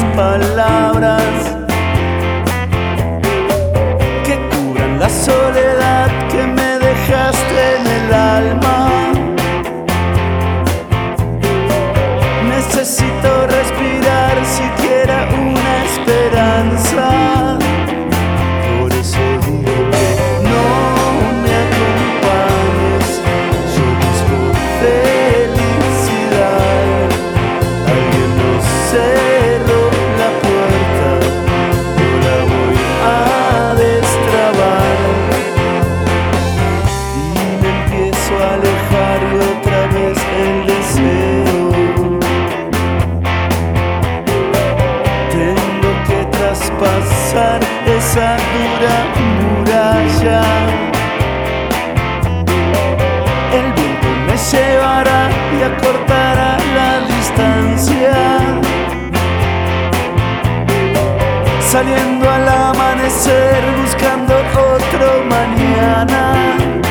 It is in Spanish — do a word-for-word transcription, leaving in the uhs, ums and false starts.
palabras que curan la soledad que me dejaste en el alma. Necesito respirar siquiera una esperanza. Por eso digo que no me acompañes, yo busco felicidad. Alguien nos cerró la puerta, yo la voy a destrabar. Y me empiezo a alejar y otra vez el deseo. Tengo que traspasar esa dura muralla. El viento me llevará y acortará la distancia. Saliendo al amanecer, buscando otro mañana.